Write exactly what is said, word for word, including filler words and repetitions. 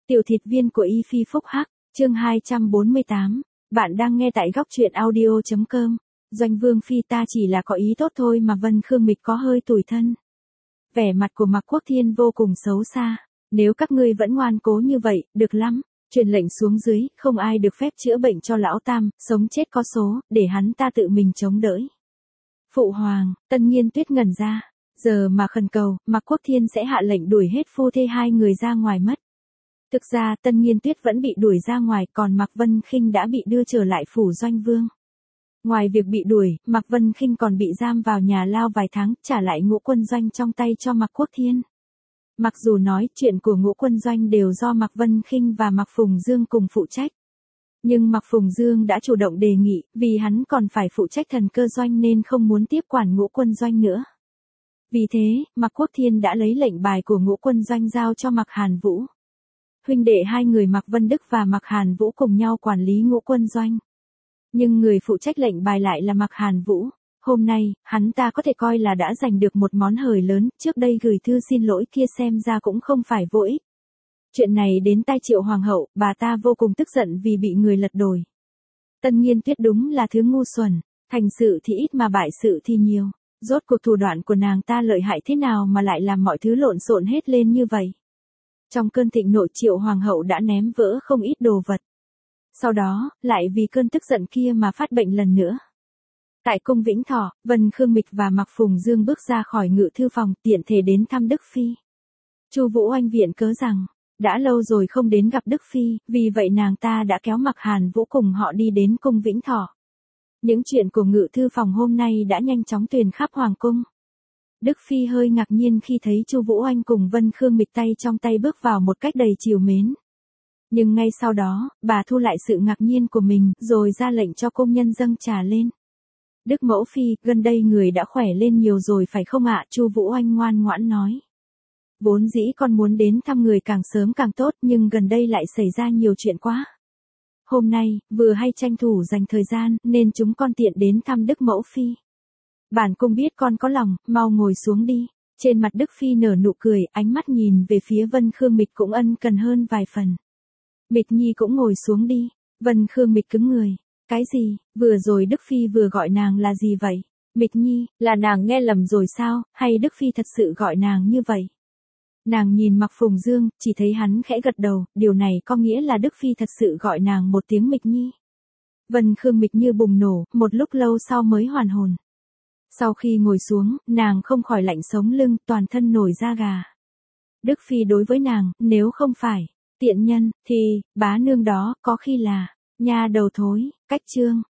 Tiểu thịt viên của Y Phi Phúc Hắc, chương hai trăm bốn mươi tám. Bạn đang nghe tại góc truyện audio chấm com. Doanh Vương Phi ta chỉ là có ý tốt thôi mà Vân Khương Mịch có hơi tủi thân. Vẻ mặt của Mạc Quốc Thiên vô cùng xấu xa. Nếu các ngươi vẫn ngoan cố như vậy, được lắm. Truyền lệnh xuống dưới, không ai được phép chữa bệnh cho lão tam, sống chết có số, để hắn ta tự mình chống đỡ. Phụ hoàng, Tân Nghiên Tuyết ngẩn ra. Giờ mà khẩn cầu, Mạc Quốc Thiên sẽ hạ lệnh đuổi hết phu thê hai người ra ngoài mất. Thực ra Tân Nghiên Tuyết vẫn bị đuổi ra ngoài, còn Mạc Vân Khinh đã bị đưa trở lại phủ Doanh Vương. Ngoài việc bị đuổi, Mạc Vân Khinh còn bị giam vào nhà lao vài tháng, trả lại Ngũ Quân Doanh trong tay cho Mạc Quốc Thiên. Mặc dù nói chuyện của Ngũ Quân Doanh đều do Mạc Vân Khinh và Mạc Phùng Dương cùng phụ trách. Nhưng Mạc Phùng Dương đã chủ động đề nghị, vì hắn còn phải phụ trách Thần Cơ Doanh nên không muốn tiếp quản Ngũ Quân Doanh nữa. Vì thế, Mạc Quốc Thiên đã lấy lệnh bài của Ngũ Quân Doanh giao cho Mạc Hàn Vũ. Huynh đệ hai người Mạc Vân Đức và Mạc Hàn Vũ cùng nhau quản lý Ngũ Quân Doanh. Nhưng người phụ trách lệnh bài lại là Mạc Hàn Vũ. Hôm nay, hắn ta có thể coi là đã giành được một món hời lớn, trước đây gửi thư xin lỗi kia xem ra cũng không phải vô ích. Chuyện này đến tai Triệu Hoàng hậu, bà ta vô cùng tức giận vì bị người lật đổ. Tân Nghiên Tuyết đúng là thứ ngu xuẩn, thành sự thì ít mà bại sự thì nhiều. Rốt cuộc thủ đoạn của nàng ta lợi hại thế nào mà lại làm mọi thứ lộn xộn hết lên như vậy. Trong cơn thịnh nộ Triệu Hoàng hậu đã ném vỡ không ít đồ vật. Sau đó, lại vì cơn tức giận kia mà phát bệnh lần nữa. Tại cung Vĩnh Thọ, Vân Khương Mịch và Mạc Phùng Dương bước ra khỏi ngự thư phòng tiện thể đến thăm Đức Phi. Chu Vũ Oanh viện cớ rằng, đã lâu rồi không đến gặp Đức Phi, vì vậy nàng ta đã kéo Mạc Hàn Vũ cùng họ đi đến cung Vĩnh Thọ. Những chuyện của ngự thư phòng hôm nay đã nhanh chóng truyền khắp hoàng cung. Đức Phi hơi ngạc nhiên khi thấy Chu Vũ Oanh cùng Vân Khương Mịch tay trong tay bước vào một cách đầy trìu mến. Nhưng ngay sau đó, bà thu lại sự ngạc nhiên của mình, rồi ra lệnh cho công nhân dâng trà lên. Đức Mẫu Phi, gần đây người đã khỏe lên nhiều rồi phải không ạ? Chu Vũ Oanh ngoan ngoãn nói. Vốn dĩ con muốn đến thăm người càng sớm càng tốt, nhưng gần đây lại xảy ra nhiều chuyện quá. Hôm nay, vừa hay tranh thủ dành thời gian, nên chúng con tiện đến thăm Đức Mẫu Phi. Bản cung biết con có lòng, mau ngồi xuống đi. Trên mặt Đức Phi nở nụ cười, ánh mắt nhìn về phía Vân Khương Mịch cũng ân cần hơn vài phần. Mịch Nhi cũng ngồi xuống đi. Vân Khương Mịch cứng người. Cái gì, vừa rồi Đức Phi vừa gọi nàng là gì vậy? Mịch Nhi, là nàng nghe lầm rồi sao, hay Đức Phi thật sự gọi nàng như vậy? Nàng nhìn Mạc Phùng Dương, chỉ thấy hắn khẽ gật đầu, điều này có nghĩa là Đức Phi thật sự gọi nàng một tiếng Mịch Nhi. Vân Khương Mịch như bùng nổ, một lúc lâu sau mới hoàn hồn. Sau khi ngồi xuống, nàng không khỏi lạnh sống lưng, toàn thân nổi da gà. Đức Phi đối với nàng, nếu không phải tiện nhân, thì bá nương đó có khi là nha đầu thối. Cách chương